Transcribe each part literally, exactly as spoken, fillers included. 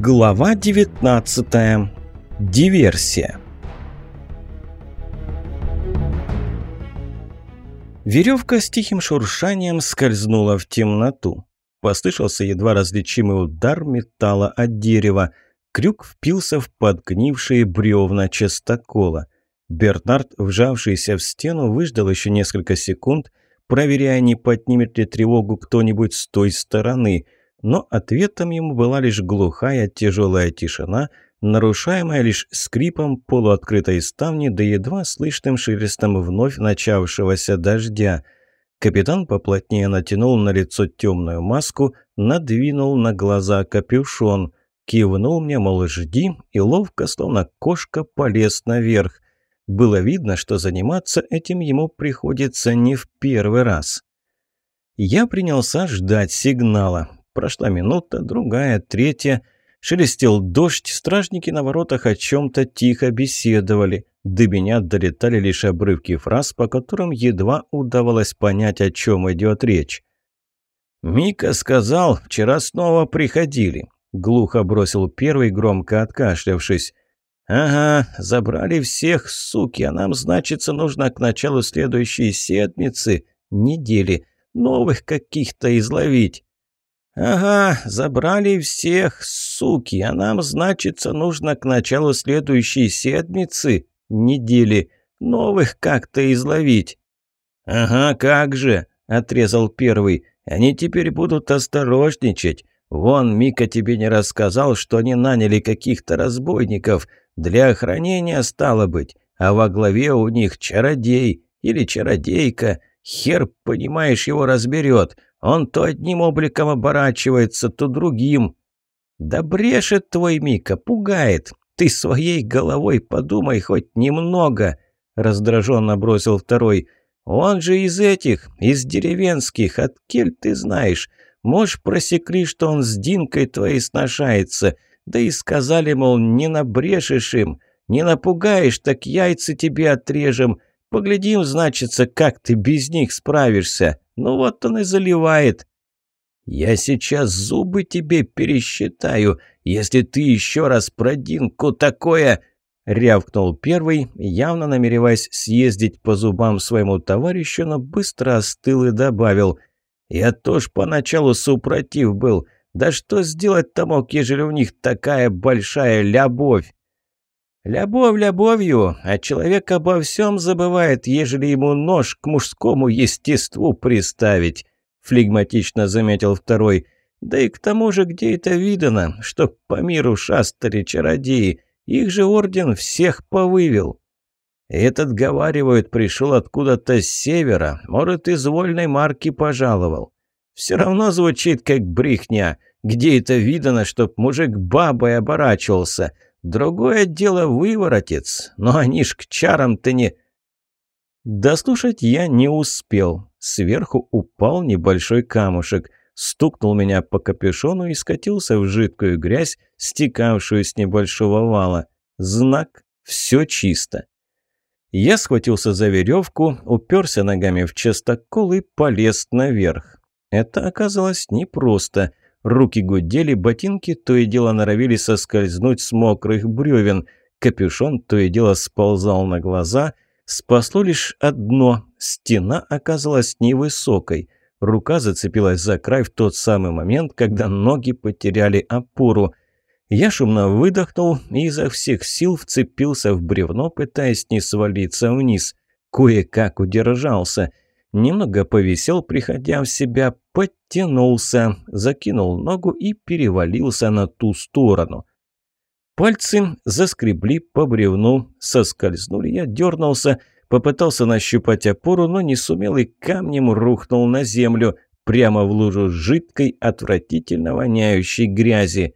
Глава девятнадцатая. Диверсия. Веревка с тихим шуршанием скользнула в темноту. Послышался едва различимый удар металла от дерева. Крюк впился в подгнившие бревна частокола. Бернард, вжавшийся в стену, выждал еще несколько секунд, проверяя, не поднимет ли тревогу кто-нибудь с той стороны. Но ответом ему была лишь глухая тяжелая тишина, нарушаемая лишь скрипом полуоткрытой ставни да едва слышным шелестом вновь начавшегося дождя. Капитан поплотнее натянул на лицо темную маску, надвинул на глаза капюшон, кивнул мне, мол, жди, и ловко, словно кошка, полез наверх. Было видно, что заниматься этим ему приходится не в первый раз. Я принялся ждать сигнала. Прошла минута, другая, третья. Шелестел дождь, стражники на воротах о чем-то тихо беседовали. До меня долетали лишь обрывки фраз, по которым едва удавалось понять, о чем идет речь. «Мика сказал, вчера снова приходили», — глухо бросил первый, громко откашлявшись. «Ага, забрали всех, суки, а нам, значится, нужно к началу следующей седмицы, недели, новых каких-то изловить». «Ага, забрали всех, суки, а нам, значится, нужно к началу следующей седмицы, недели, новых как-то изловить». «Ага, как же», — отрезал первый, — «они теперь будут осторожничать. Вон, Мика тебе не рассказал, что они наняли каких-то разбойников, для охранения стало быть, а во главе у них чародей или чародейка, хер, понимаешь, его разберет». Он то одним обликом оборачивается, то другим. Да брешет твой Мика, пугает. Ты своей головой подумай хоть немного, раздраженно бросил второй. Он же из этих, из деревенских, от кель ты знаешь. Может, просекли, что он с Динкой твоей сношается. Да и сказали, мол, не набрешешь им, не напугаешь, так яйца тебе отрежем. Поглядим, значится, как ты без них справишься. Ну вот он и заливает. Я сейчас зубы тебе пересчитаю, если ты еще раз про Динку такое... Рявкнул первый, явно намереваясь съездить по зубам своему товарищу, но быстро остыл и добавил. Я тоже поначалу супротив был. Да что сделать-то мог, ежели у них такая большая любовь? «Любовь любовью, а человек обо всем забывает, ежели ему нож к мужскому естеству приставить», — флегматично заметил второй. «Да и к тому же, где это видано, что по миру шастали чародеи, их же орден всех повывел». «Этот, говаривают, пришел откуда-то с севера, может, из вольной марки пожаловал. Все равно звучит как брехня, где это видано, чтоб мужик бабой оборачивался». Другое дело выворотец, но они ж к чарам-то не... Дослушать я не успел. Сверху упал небольшой камушек, стукнул меня по капюшону и скатился в жидкую грязь, стекавшую с небольшого вала. Знак «Все чисто». Я схватился за веревку, уперся ногами в частокол и полез наверх. Это оказалось непросто. Руки гудели, ботинки то и дело норовили соскользнуть с мокрых бревен. Капюшон то и дело сползал на глаза. Спасло лишь одно – стена оказалась невысокой. Рука зацепилась за край в тот самый момент, когда ноги потеряли опору. Я шумно выдохнул и изо всех сил вцепился в бревно, пытаясь не свалиться вниз. Кое-как удержался – немного повисел, приходя в себя, подтянулся, закинул ногу и перевалился на ту сторону. Пальцы заскребли по бревну, соскользнули, я дернулся, попытался нащупать опору, но не сумел и камнем рухнул на землю, прямо в лужу жидкой, отвратительно воняющей грязи.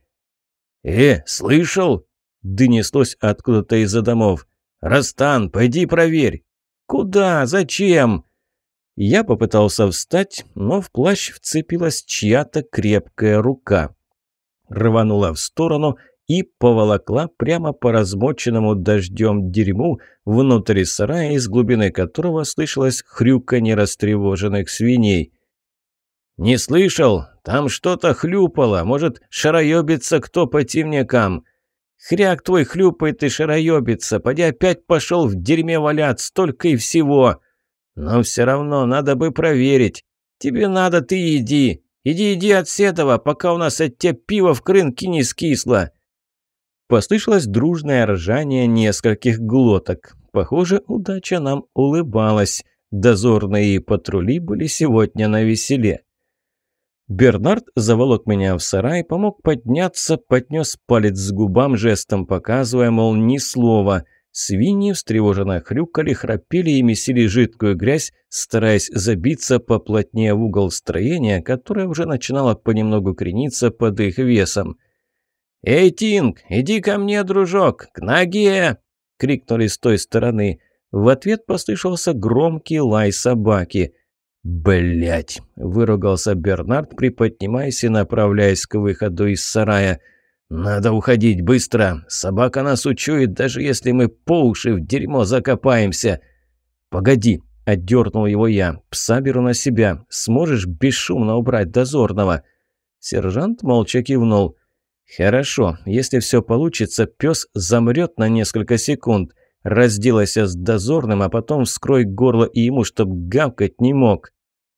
«Э, слышал?» – донеслось откуда-то из-за домов. «Растан, пойди проверь». «Куда? Зачем?» Я попытался встать, но в плащ вцепилась чья-то крепкая рука. Рванула в сторону и поволокла прямо по размоченному дождем дерьму внутрь сарая, из глубины которого слышалось хрюканье растревоженных свиней. «Не слышал? Там что-то хлюпало. Может, шароёбится кто по темнякам?» «Хряк твой хлюпает и шароёбится. Поди опять пошел в дерьме валяться. Столько и всего». «Но все равно надо бы проверить. Тебе надо, ты иди. Иди, иди от Седова, пока у нас от тебя пиво в крынке не скисло». Послышалось дружное ржание нескольких глоток. Похоже, удача нам улыбалась. Дозорные патрули были сегодня навеселе. Бернард заволок меня в сарай, помог подняться, поднес палец к губам, жестом показывая, мол, ни слова. Свиньи встревоженно хрюкали, храпели и месили жидкую грязь, стараясь забиться поплотнее в угол строения, которое уже начинало понемногу крениться под их весом. «Эй, Тинг, иди ко мне, дружок, к ноге!» — крикнули с той стороны. В ответ послышался громкий лай собаки. «Блядь!» — выругался Бернард, приподнимаясь и направляясь к выходу из сарая. «Надо уходить быстро! Собака нас учует, даже если мы по уши в дерьмо закопаемся!» «Погоди!» — отдернул его я. «Пса беру на себя. Сможешь бесшумно убрать дозорного?» Сержант молча кивнул. «Хорошо. Если все получится, пес замрет на несколько секунд. Разделайся с дозорным, а потом вскрой горло и ему, чтоб гавкать не мог».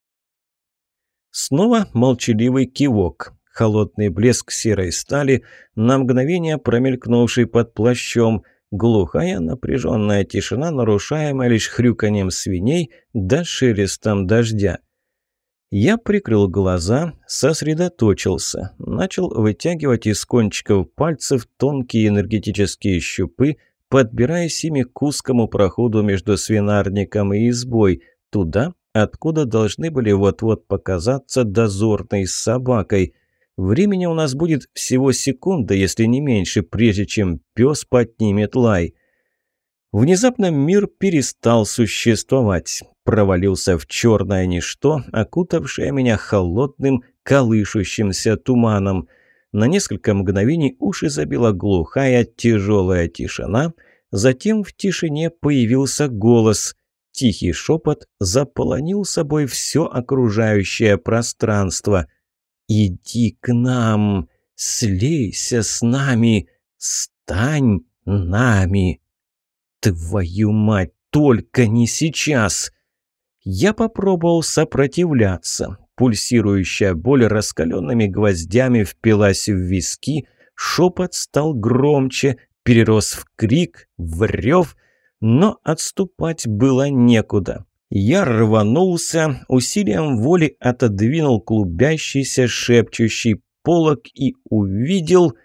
Снова молчаливый кивок. Холодный блеск серой стали, на мгновение промелькнувший под плащом. Глухая напряженная тишина, нарушаемая лишь хрюканьем свиней да шелестом дождя. Я прикрыл глаза, сосредоточился, начал вытягивать из кончиков пальцев тонкие энергетические щупы, подбираясь ими к узкому проходу между свинарником и избой, туда, откуда должны были вот-вот показаться дозорные с собакой. Времени у нас будет всего секунда, если не меньше, прежде чем пес поднимет лай. Внезапно мир перестал существовать, провалился в черное ничто, окутавшее меня холодным, колышущимся туманом. На несколько мгновений уши забила глухая, тяжелая тишина, затем в тишине появился голос. Тихий шепот заполонил собой все окружающее пространство. «Иди к нам, слейся с нами, стань нами». Твою мать, только не сейчас! Я попробовал сопротивляться. Пульсирующая боль раскаленными гвоздями впилась в виски, шепот стал громче, перерос в крик, в рев, но отступать было некуда. Я рванулся, усилием воли отодвинул клубящийся шепчущий полог и увидел...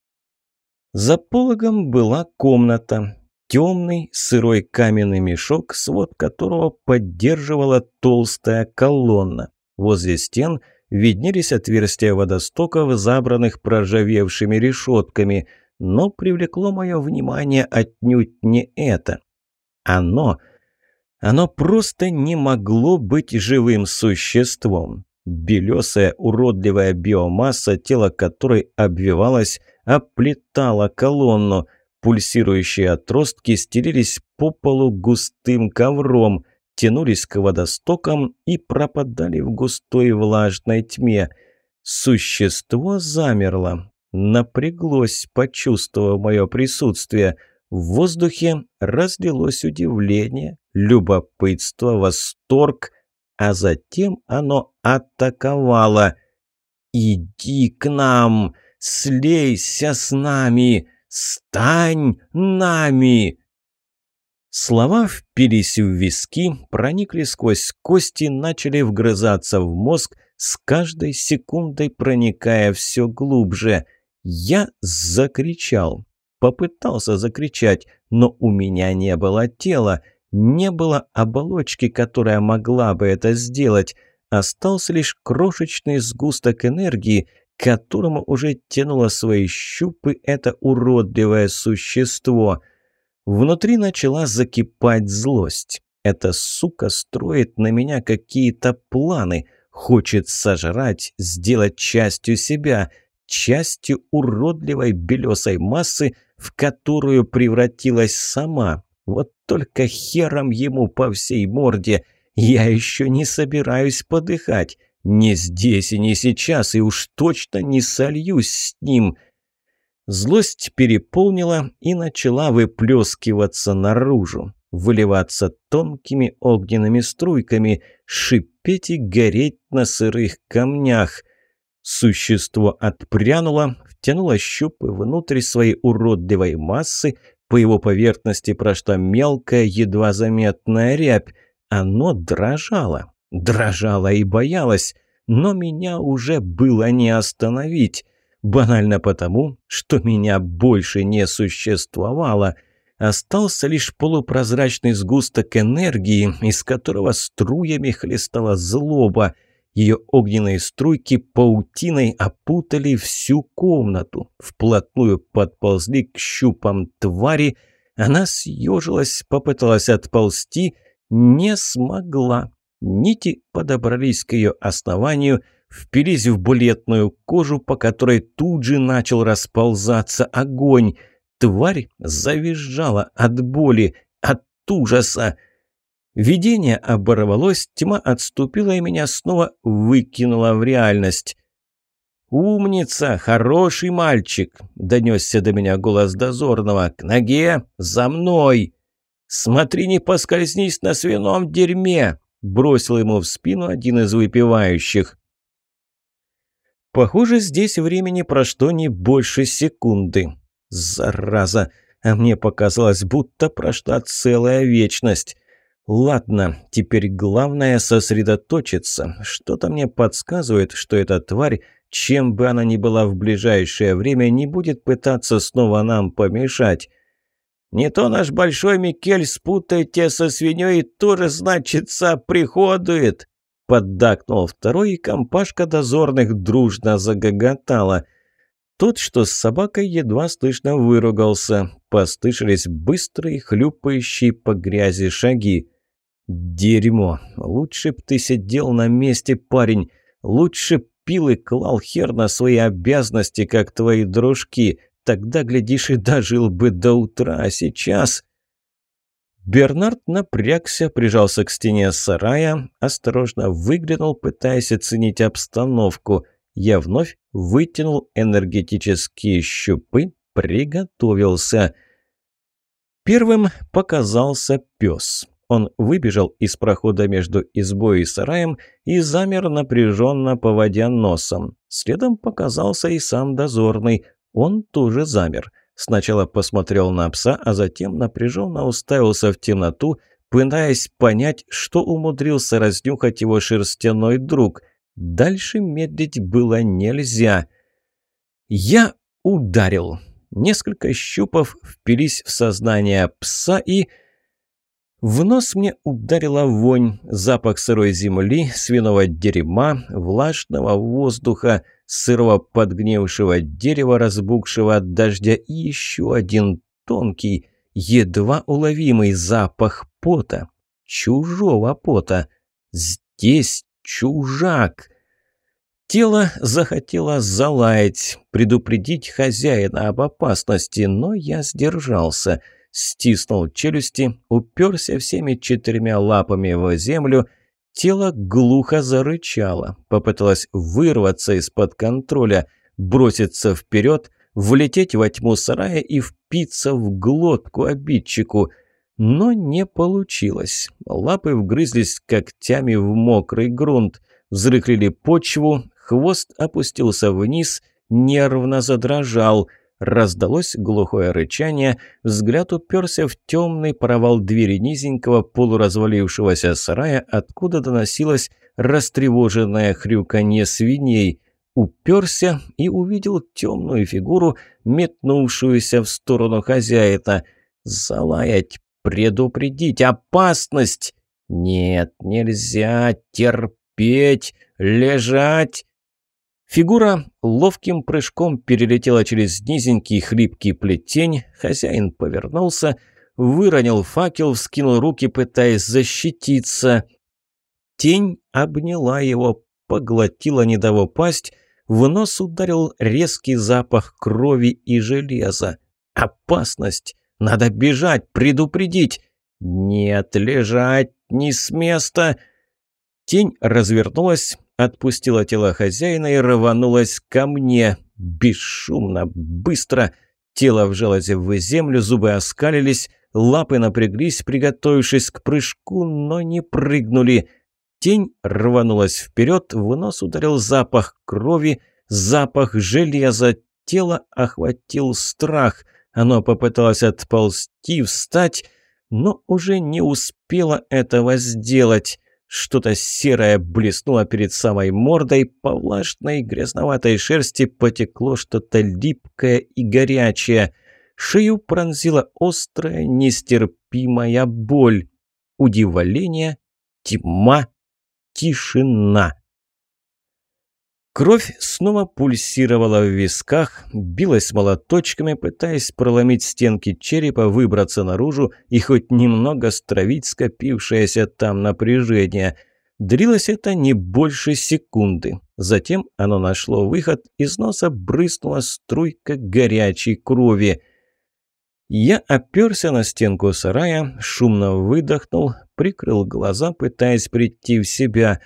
За пологом была комната. Темный, сырой каменный мешок, свод которого поддерживала толстая колонна. Возле стен виднелись отверстия водостоков, забранных проржавевшими решетками, но привлекло мое внимание отнюдь не это. Оно... Оно просто не могло быть живым существом. Белесая уродливая биомасса, тело которой обвивалось, оплетала колонну. Пульсирующие отростки стелились по полу густым ковром, тянулись к водостокам и пропадали в густой влажной тьме. Существо замерло, напряглось, почувствовав мое присутствие. В воздухе разлилось удивление, любопытство, восторг, а затем оно атаковало. «Иди к нам! Слейся с нами! Стань нами!» Слова впились в виски, проникли сквозь кости, начали вгрызаться в мозг, с каждой секундой проникая все глубже. Я закричал. Попытался закричать, но у меня не было тела, не было оболочки, которая могла бы это сделать. Остался лишь крошечный сгусток энергии, к которому уже тянуло свои щупы это уродливое существо. Внутри начала закипать злость. Эта сука строит на меня какие-то планы, хочет сожрать, сделать частью себя, частью уродливой белесой массы, в которую превратилась сама. Вот только хером ему по всей морде. Я еще не собираюсь подыхать. Не здесь и не сейчас, и уж точно не сольюсь с ним. Злость переполнила и начала выплескиваться наружу, выливаться тонкими огненными струйками, шипеть и гореть на сырых камнях. Существо отпрянуло, втянуло щупы внутрь своей уродливой массы, по его поверхности прошла мелкая, едва заметная рябь. Оно дрожало, дрожало и боялось, но меня уже было не остановить. Банально потому, что меня больше не существовало. Остался лишь полупрозрачный сгусток энергии, из которого струями хлестала злоба. Ее огненные струйки паутиной опутали всю комнату, вплотную подползли к щупам твари. Она съежилась, попыталась отползти, не смогла. Нити подобрались к ее основанию, впились в бледную кожу, по которой тут же начал расползаться огонь. Тварь завизжала от боли, от ужаса. Видение оборвалось, тьма отступила и меня снова выкинула в реальность. «Умница! Хороший мальчик!» – донесся до меня голос дозорного. «К ноге! За мной!» «Смотри, не поскользнись на свином дерьме!» – бросил ему в спину один из выпивающих. Похоже, здесь времени прошло не больше секунды. Зараза! А мне показалось, будто прошла целая вечность. Ладно, теперь главное сосредоточиться. Что-то мне подсказывает, что эта тварь, чем бы она ни была в ближайшее время, не будет пытаться снова нам помешать. «Не то наш большой Микель спутает тебя со свиньей и тоже, значится, приходует!» Поддакнул второй, и компашка дозорных дружно загоготала. Тот, что с собакой, едва слышно выругался. Послышались быстрые, хлюпающие по грязи шаги. «Дерьмо! Лучше б ты сидел на месте, парень! Лучше б пил и клал хер на свои обязанности, как твои дружки! Тогда, глядишь, и дожил бы до утра, а сейчас...» Бернард напрягся, прижался к стене сарая, осторожно выглянул, пытаясь оценить обстановку. Я вновь вытянул энергетические щупы, приготовился. Первым показался пес. Он выбежал из прохода между избой и сараем и замер, напряженно поводя носом. Следом показался и сам дозорный. Он тоже замер. Сначала посмотрел на пса, а затем напряженно уставился в темноту, пытаясь понять, что умудрился разнюхать его шерстяной друг. Дальше медлить было нельзя. Я ударил. Несколько щупов впились в сознание пса, и... В нос мне ударила вонь, запах сырой земли, свиного дерьма, влажного воздуха, сырого подгнившего дерева, разбухшего от дождя, и еще один тонкий, едва уловимый запах пота. Чужого пота. Здесь чужак. Тело захотело залаять, предупредить хозяина об опасности, но я сдержался. Стиснул челюсти, уперся всеми четырьмя лапами в землю. Тело глухо зарычало, попыталось вырваться из-под контроля, броситься вперед, влететь во тьму сарая и впиться в глотку обидчику. Но не получилось. Лапы вгрызлись когтями в мокрый грунт, взрыхлили почву, хвост опустился вниз, нервно задрожал. Раздалось глухое рычание, взгляд уперся в темный провал двери низенького полуразвалившегося сарая, откуда доносилось растревоженное хрюканье свиней. Уперся и увидел темную фигуру, метнувшуюся в сторону хозяина. Залаять, предупредить, опасность! Нет, нельзя терпеть, лежать! Фигура ловким прыжком перелетела через низенький хлипкий плетень. Хозяин повернулся, выронил факел, вскинул руки, пытаясь защититься. Тень обняла его, поглотила, не дав упасть. В нос ударил резкий запах крови и железа. Опасность! Надо бежать, предупредить! Нет, лежать, не с места! Тень развернулась, отпустила тело хозяина и рванулась ко мне. Бесшумно, быстро. Тело вжалось в землю, зубы оскалились, лапы напряглись, приготовившись к прыжку, но не прыгнули. Тень рванулась вперед, в нос ударил запах крови, запах железа. Тело охватил страх. Оно попыталось отползти, встать, но уже не успело этого сделать. Что-то серое блеснуло перед самой мордой, по влажной грязноватой шерсти потекло что-то липкое и горячее. Шею пронзила острая, нестерпимая боль. Удивление, тьма, тишина. Кровь снова пульсировала в висках, билась молоточками, пытаясь проломить стенки черепа, выбраться наружу и хоть немного стравить скопившееся там напряжение. Длилось это не больше секунды. Затем оно нашло выход, из носа брызнула струйка горячей крови. Я оперся на стенку сарая, шумно выдохнул, прикрыл глаза, пытаясь прийти в себя.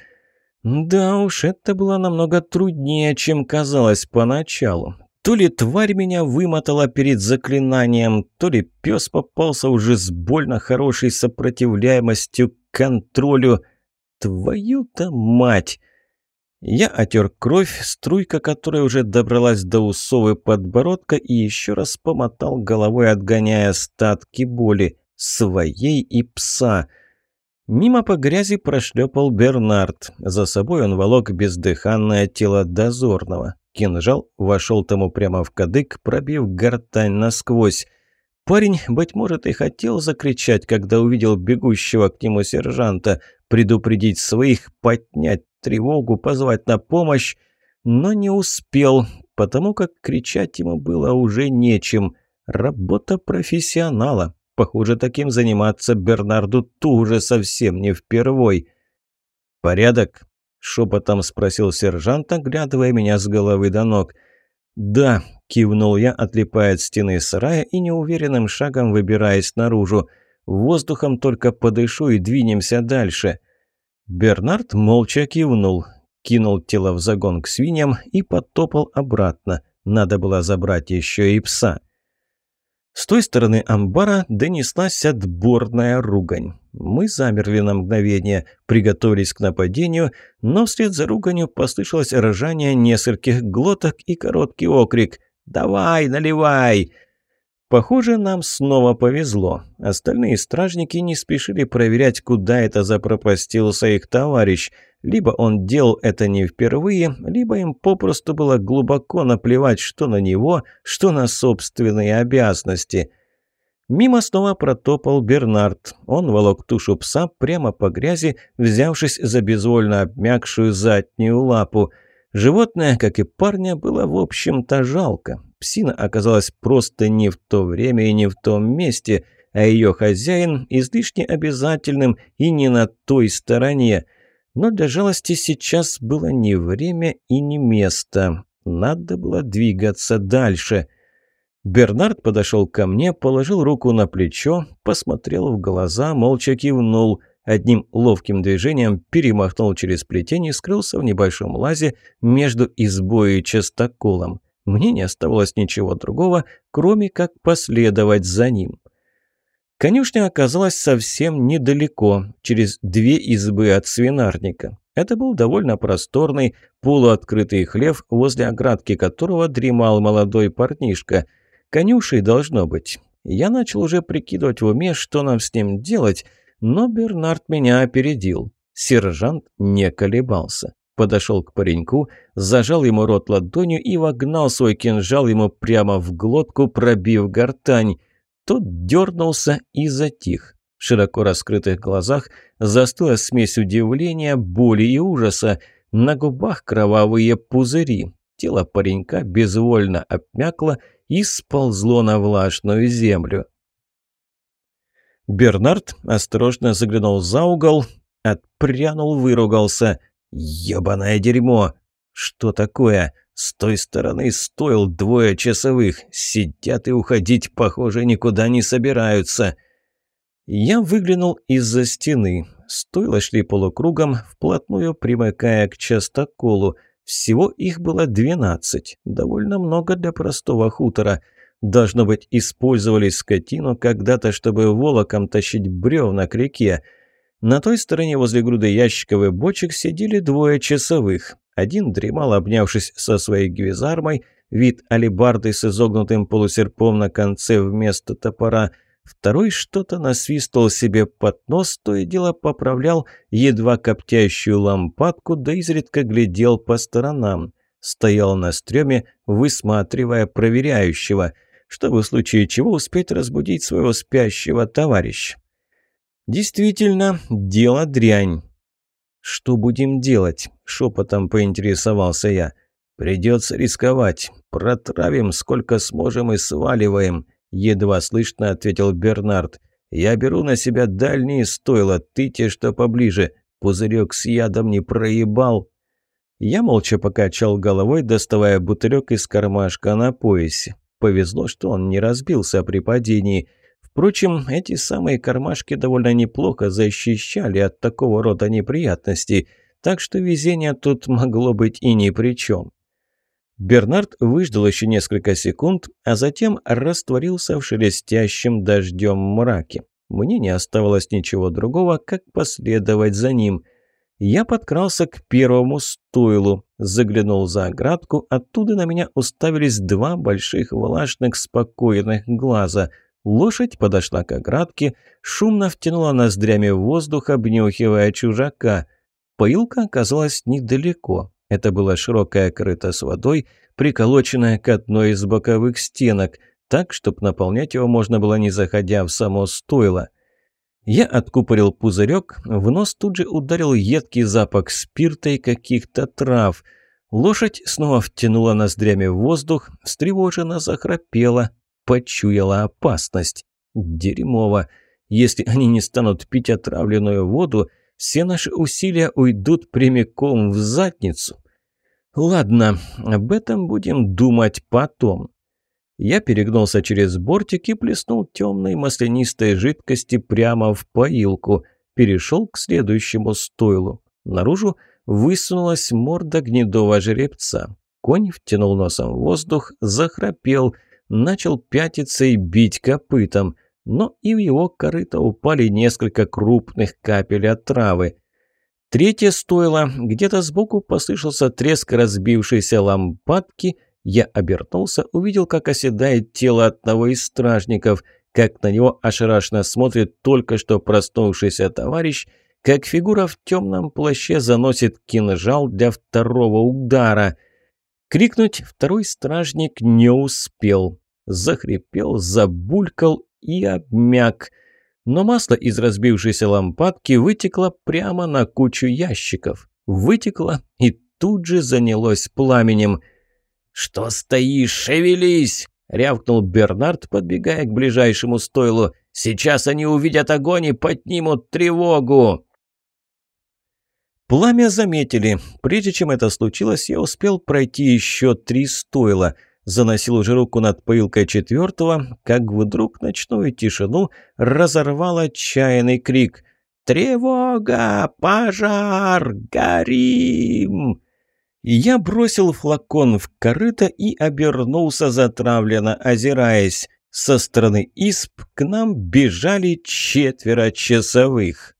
Да уж, это было намного труднее, чем казалось поначалу. То ли тварь меня вымотала перед заклинанием, то ли пес попался уже с больно хорошей сопротивляемостью к контролю. Твою-то мать! Я отер кровь, струйка которой уже добралась до усов и подбородка, и еще раз помотал головой, отгоняя остатки боли, своей и пса. Мимо по грязи прошлепал Бернард. За собой он волок бездыханное тело дозорного. Кинжал вошел тому прямо в кадык, пробив гортань насквозь. Парень, быть может, и хотел закричать, когда увидел бегущего к нему сержанта, предупредить своих, поднять тревогу, позвать на помощь, но не успел, потому как кричать ему было уже нечем. Работа профессионала. Похоже, таким заниматься Бернарду тоже совсем не впервой. «Порядок?» – шепотом спросил сержант, оглядывая меня с головы до ног. «Да», – кивнул я, отлипая от стены сарая и неуверенным шагом выбираясь наружу. «Воздухом только подышу и двинемся дальше». Бернард молча кивнул, кинул тело в загон к свиньям и потопал обратно. Надо было забрать еще и пса. С той стороны амбара донеслась отборная ругань. Мы замерли на мгновение, приготовились к нападению, но вслед за руганью послышалось ржание нескольких глоток и короткий окрик «Давай, наливай!». Похоже, нам снова повезло. Остальные стражники не спешили проверять, куда это запропастился их товарищ. Либо он делал это не впервые, либо им попросту было глубоко наплевать что на него, что на собственные обязанности. Мимо снова протопал Бернард. Он волок тушу пса прямо по грязи, взявшись за безвольно обмякшую заднюю лапу. Животное, как и парня, было в общем-то жалко. Псина оказалась просто не в то время и не в том месте, а ее хозяин излишне обязательным и не на той стороне. Но для жалости сейчас было не время и не место. Надо было двигаться дальше. Бернард подошел ко мне, положил руку на плечо, посмотрел в глаза, молча кивнул. Одним ловким движением перемахнул через плетень и скрылся в небольшом лазе между избой и частоколом. Мне не оставалось ничего другого, кроме как последовать за ним. Конюшня оказалась совсем недалеко, через две избы от свинарника. Это был довольно просторный, полуоткрытый хлев, возле оградки которого дремал молодой парнишка. Конюшей должно быть. Я начал уже прикидывать в уме, что нам с ним делать, но Бернард меня опередил. Сержант не колебался. Подошел к пареньку, зажал ему рот ладонью и вогнал свой кинжал ему прямо в глотку, пробив гортань. Тот дернулся и затих. В широко раскрытых глазах застыла смесь удивления, боли и ужаса. На губах кровавые пузыри. Тело паренька безвольно обмякло и сползло на влажную землю. Бернард осторожно заглянул за угол, отпрянул, выругался. «Ёбаное дерьмо!» «Что такое?» «С той стороны стоил двое часовых. Сидят и уходить, похоже, никуда не собираются». Я выглянул из-за стены. Стойла шли полукругом, вплотную примыкая к частоколу. Всего их было двенадцать. Довольно много для простого хутора. Должно быть, использовали скотину когда-то, чтобы волоком тащить бревна к реке. На той стороне возле груды ящиков и бочек сидели двое часовых. Один дремал, обнявшись со своей гвизармой, вид алебарды с изогнутым полусерпом на конце вместо топора. Второй что-то насвистывал себе под нос, то и дело поправлял едва коптящую лампадку, да изредка глядел по сторонам. Стоял на стреме, высматривая проверяющего, чтобы в случае чего успеть разбудить своего спящего товарища. Действительно, дело дрянь. «Что будем делать?» – шепотом поинтересовался я. «Придется рисковать. Протравим сколько сможем и сваливаем», – едва слышно ответил Бернард. «Я беру на себя дальние стойла, ты те, что поближе. Пузырек с ядом не проебал». Я молча покачал головой, доставая бутылек из кармашка на поясе. Повезло, что он не разбился при падении. Впрочем, эти самые кармашки довольно неплохо защищали от такого рода неприятностей, так что везение тут могло быть и ни при чем. Бернард выждал еще несколько секунд, а затем растворился в шелестящем дождем мраке. Мне не оставалось ничего другого, как последовать за ним. Я подкрался к первому стойлу, заглянул за оградку, оттуда на меня уставились два больших влажных спокойных глаза. Лошадь подошла к оградке, шумно втянула ноздрями воздух, обнюхивая чужака. Поилка оказалась недалеко. Это было широкое корыто с водой, приколоченное к одной из боковых стенок, так, чтобы наполнять его можно было, не заходя в само стойло. Я откупорил пузырек, в нос тут же ударил едкий запах спирта и каких-то трав. Лошадь снова втянула ноздрями воздух, встревоженно захрапела, почуяла опасность. Дерьмово. Если они не станут пить отравленную воду, все наши усилия уйдут прямиком в задницу. Ладно, об этом будем думать потом. Я перегнулся через бортик и плеснул темной маслянистой жидкости прямо в поилку. Перешел к следующему стойлу. Наружу высунулась морда гнедого жеребца. Конь втянул носом воздух, захрапел, начал пятиться и бить копытом. Но и в его корыто упали несколько крупных капель отравы. Третье стойло, где-то сбоку послышался треск разбившейся лампадки. Я обернулся, увидел, как оседает тело одного из стражников, как на него ошарашенно смотрит только что проснувшийся товарищ, как фигура в темном плаще заносит кинжал для второго удара. Крикнуть второй стражник не успел. Захрипел, забулькал и обмяк. Но масло из разбившейся лампадки вытекло прямо на кучу ящиков. Вытекло и тут же занялось пламенем. «Что стоишь? Шевелись!» — рявкнул Бернард, подбегая к ближайшему стойлу. «Сейчас они увидят огонь и поднимут тревогу!» Пламя заметили. Прежде чем это случилось, я успел пройти еще три стойла. Заносил уже руку над поилкой четвертого, как вдруг ночную тишину разорвал отчаянный крик. «Тревога! Пожар! Горим!» Я бросил флакон в корыто и обернулся, затравленно озираясь. Со стороны исп к нам бежали четверо часовых.